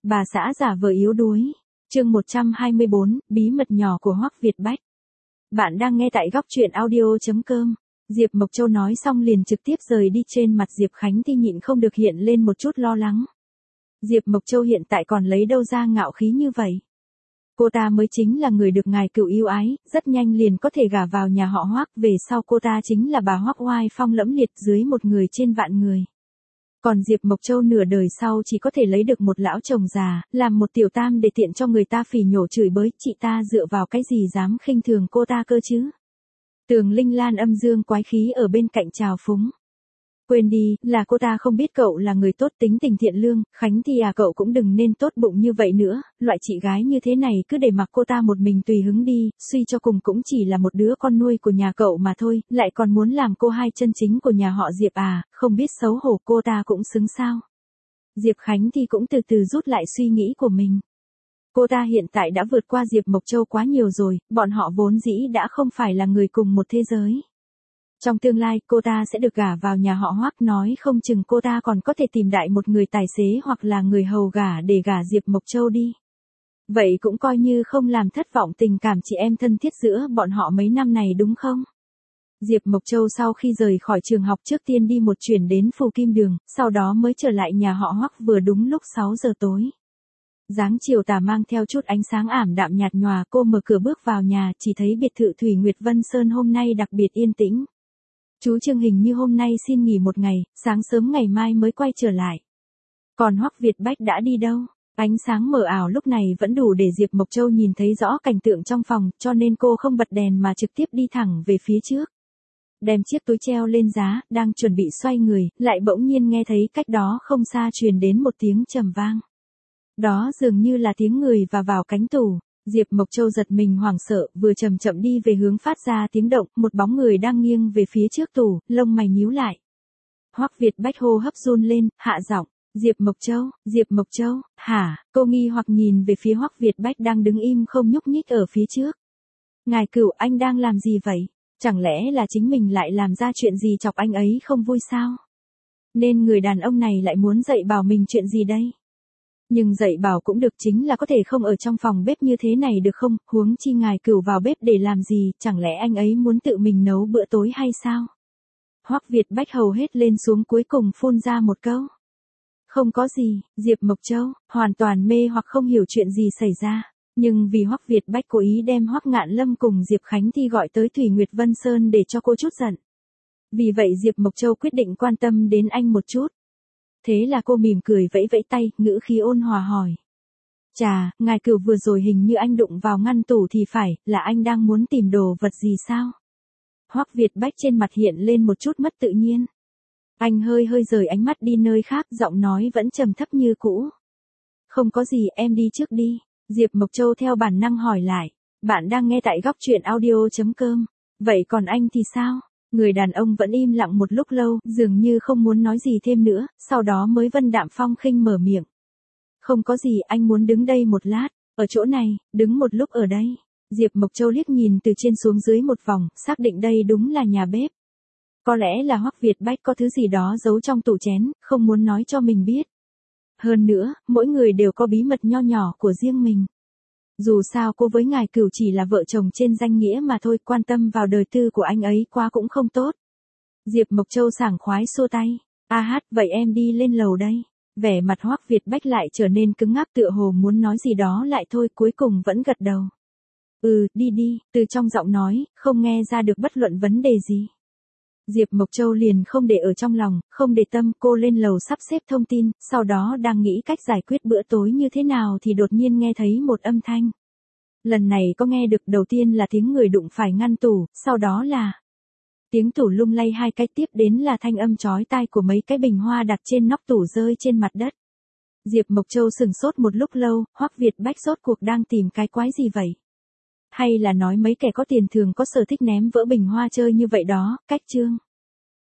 Bà xã giả vờ yếu đuối. Chương 124, bí mật nhỏ của Hoắc Việt Bách. Bạn đang nghe tại góc truyện audio.com. Diệp Mộc Châu nói xong liền trực tiếp rời đi, trên mặt Diệp Khánh Thi nhịn không được hiện lên một chút lo lắng. Diệp Mộc Châu hiện tại còn lấy đâu ra ngạo khí như vậy? Cô ta mới chính là người được ngài cựu yêu ái, rất nhanh liền có thể gả vào nhà họ Hoắc, về sau cô ta chính là bà Hoắc oai phong lẫm liệt dưới một người trên vạn người. Còn Diệp Mộc Châu nửa đời sau chỉ có thể lấy được một lão chồng già, làm một tiểu tam để tiện cho người ta phỉ nhổ chửi bới, chị ta dựa vào cái gì dám khinh thường cô ta cơ chứ? Tường Linh Lan âm dương quái khí ở bên cạnh trào phúng. Quên đi, là cô ta không biết cậu là người tốt, tính tình thiện lương, Khánh Thi à, cậu cũng đừng nên tốt bụng như vậy nữa, loại chị gái như thế này cứ để mặc cô ta một mình tùy hứng đi, suy cho cùng cũng chỉ là một đứa con nuôi của nhà cậu mà thôi, lại còn muốn làm cô hai chân chính của nhà họ Diệp à, không biết xấu hổ, cô ta cũng xứng sao? Diệp Khánh Thi cũng từ từ rút lại suy nghĩ của mình. Cô ta hiện tại đã vượt qua Diệp Mộc Châu quá nhiều rồi, bọn họ vốn dĩ đã không phải là người cùng một thế giới. Trong tương lai, cô ta sẽ được gả vào nhà họ Hoắc, nói không chừng cô ta còn có thể tìm đại một người tài xế hoặc là người hầu gả để gả Diệp Mộc Châu đi. Vậy cũng coi như không làm thất vọng tình cảm chị em thân thiết giữa bọn họ mấy năm này đúng không? Diệp Mộc Châu sau khi rời khỏi trường học trước tiên đi một chuyến đến Phù Kim Đường, sau đó mới trở lại nhà họ Hoắc vừa đúng lúc 6 giờ tối. Dáng chiều tà mang theo chút ánh sáng ảm đạm nhạt nhòa, cô mở cửa bước vào nhà, chỉ thấy biệt thự Thủy Nguyệt Vân Sơn hôm nay đặc biệt yên tĩnh. Chú Trương hình như hôm nay xin nghỉ một ngày, sáng sớm ngày mai mới quay trở lại. Còn Hoắc Việt Bách đã đi đâu? Ánh sáng mờ ảo lúc này vẫn đủ để Diệp Mộc Châu nhìn thấy rõ cảnh tượng trong phòng, cho nên cô không bật đèn mà trực tiếp đi thẳng về phía trước. Đem chiếc túi treo lên giá, đang chuẩn bị xoay người, lại bỗng nhiên nghe thấy cách đó không xa truyền đến một tiếng trầm vang. Đó dường như là tiếng người và vào cánh tủ. Diệp Mộc Châu giật mình hoảng sợ, vừa chậm chậm đi về hướng phát ra tiếng động, một bóng người đang nghiêng về phía trước tủ, lông mày nhíu lại. Hoắc Việt Bách hô hấp run lên, hạ giọng, Diệp Mộc Châu, hả? Cô nghi hoặc nhìn về phía Hoắc Việt Bách đang đứng im không nhúc nhích ở phía trước. Ngài cửu, anh đang làm gì vậy? Chẳng lẽ là chính mình lại làm ra chuyện gì chọc anh ấy không vui sao? Nên người đàn ông này lại muốn dạy bảo mình chuyện gì đây? Nhưng dạy bảo cũng được, chính là có thể không ở trong phòng bếp như thế này được không, huống chi ngài cửu vào bếp để làm gì, chẳng lẽ anh ấy muốn tự mình nấu bữa tối hay sao? Hoắc Việt Bách hầu hết lên xuống cuối cùng phun ra một câu. Không có gì, Diệp Mộc Châu, hoàn toàn mê hoặc không hiểu chuyện gì xảy ra. Nhưng vì Hoắc Việt Bách cố ý đem Hoắc Ngạn Lâm cùng Diệp Khánh Thi gọi tới Thủy Nguyệt Vân Sơn để cho cô chút giận. Vì vậy Diệp Mộc Châu quyết định quan tâm đến anh một chút. Thế là cô mỉm cười vẫy vẫy tay, ngữ khí ôn hòa hỏi. Chà, ngài cửu vừa rồi hình như anh đụng vào ngăn tủ thì phải, là anh đang muốn tìm đồ vật gì sao? Hoắc Việt Bách trên mặt hiện lên một chút mất tự nhiên. Anh hơi rời ánh mắt đi nơi khác, giọng nói vẫn trầm thấp như cũ. Không có gì, em đi trước đi. Diệp Mộc Châu theo bản năng hỏi lại. Bạn đang nghe tại góc truyện audio.com. Vậy còn anh thì sao? Người đàn ông vẫn im lặng một lúc lâu, dường như không muốn nói gì thêm nữa, sau đó mới vân đạm phong khinh mở miệng. Không có gì, anh muốn đứng đây một lát, ở chỗ này, đứng một lúc ở đây. Diệp Mộc Châu liếc nhìn từ trên xuống dưới một vòng, xác định đây đúng là nhà bếp. Có lẽ là Hoắc Việt Bách có thứ gì đó giấu trong tủ chén, không muốn nói cho mình biết. Hơn nữa, mỗi người đều có bí mật nho nhỏ của riêng mình. Dù sao cô với ngài cửu chỉ là vợ chồng trên danh nghĩa mà thôi, quan tâm vào đời tư của anh ấy quá cũng không tốt. Diệp Mộc Châu sảng khoái xua tay. Vậy em đi lên lầu đây. Vẻ mặt Hoắc Việt Bách lại trở nên cứng ngắc, tựa hồ muốn nói gì đó lại thôi, cuối cùng vẫn gật đầu. Đi, từ trong giọng nói, không nghe ra được bất luận vấn đề gì. Diệp Mộc Châu liền không để ở trong lòng, không để tâm, cô lên lầu sắp xếp thông tin, sau đó đang nghĩ cách giải quyết bữa tối như thế nào thì đột nhiên nghe thấy một âm thanh. Lần này có nghe được, đầu tiên là tiếng người đụng phải ngăn tủ, sau đó là tiếng tủ lung lay hai cái, tiếp đến là thanh âm chói tai của mấy cái bình hoa đặt trên nóc tủ rơi trên mặt đất. Diệp Mộc Châu sừng sốt một lúc lâu, Hoắc Việt Bách rốt cuộc đang tìm cái quái gì vậy? Hay là nói mấy kẻ có tiền thường có sở thích ném vỡ bình hoa chơi như vậy đó, cách chương.